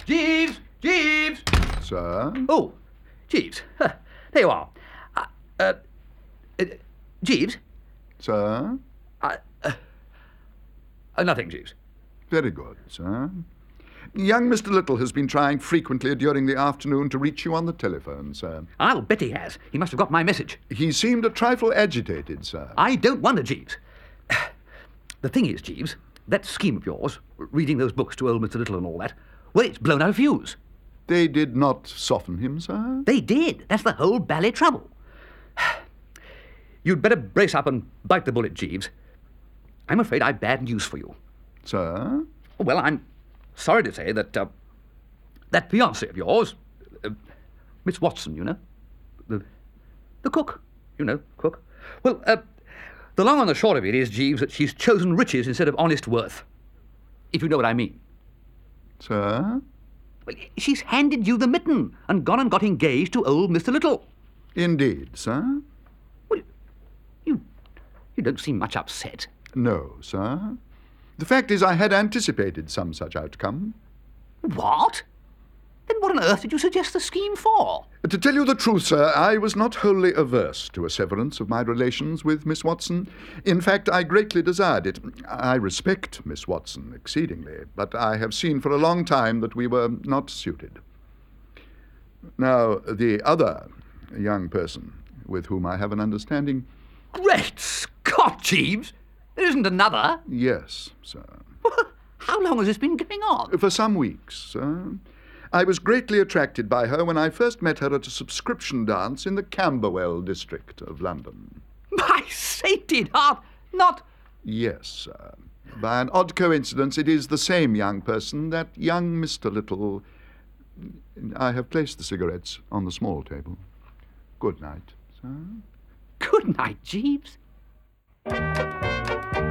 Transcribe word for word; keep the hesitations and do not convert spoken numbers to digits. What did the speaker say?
Jeeves! Jeeves! Sir? Oh, Jeeves. Huh. There you are. Uh, uh, uh, Jeeves? Sir? Uh, uh, uh, nothing, Jeeves. Very good, sir. Young Mister Little has been trying frequently during the afternoon to reach you on the telephone, sir. I'll bet he has. He must have got my message. He seemed a trifle agitated, sir. I don't wonder, Jeeves. The thing is, Jeeves, that scheme of yours, reading those books to old Mister Little and all that, well, it's blown out of fuse. They did not soften him, sir? They did. That's the whole bally trouble. You'd better brace up and bite the bullet, Jeeves. I'm afraid I've bad news for you. Sir? Well, I'm sorry to say that uh, that fiancée of yours, uh, Miss Watson, you know, the the cook, you know, cook. Well, uh, the long and the short of it is, Jeeves, that she's chosen riches instead of honest worth, if you know what I mean. Sir? Well, she's handed you the mitten and gone and got engaged to old Mister Little. Indeed, sir? Well, you, you don't seem much upset. No, sir. The fact is I had anticipated some such outcome. What? Then what on earth did you suggest the scheme for? To tell you the truth, sir, I was not wholly averse to a severance of my relations with Miss Watson. In fact, I greatly desired it. I respect Miss Watson exceedingly, but I have seen for a long time that we were not suited. Now, the other young person with whom I have an understanding... Great Scott, Jeeves! There isn't another. Yes, sir. How long has this been going on? For some weeks, sir. I was greatly attracted by her when I first met her at a subscription dance in the Camberwell district of London. My sainted heart, not... Yes, sir. By an odd coincidence, it is the same young person, that young Mister Little... I have placed the cigarettes on the small table. Good night, sir. Good night, Jeeves.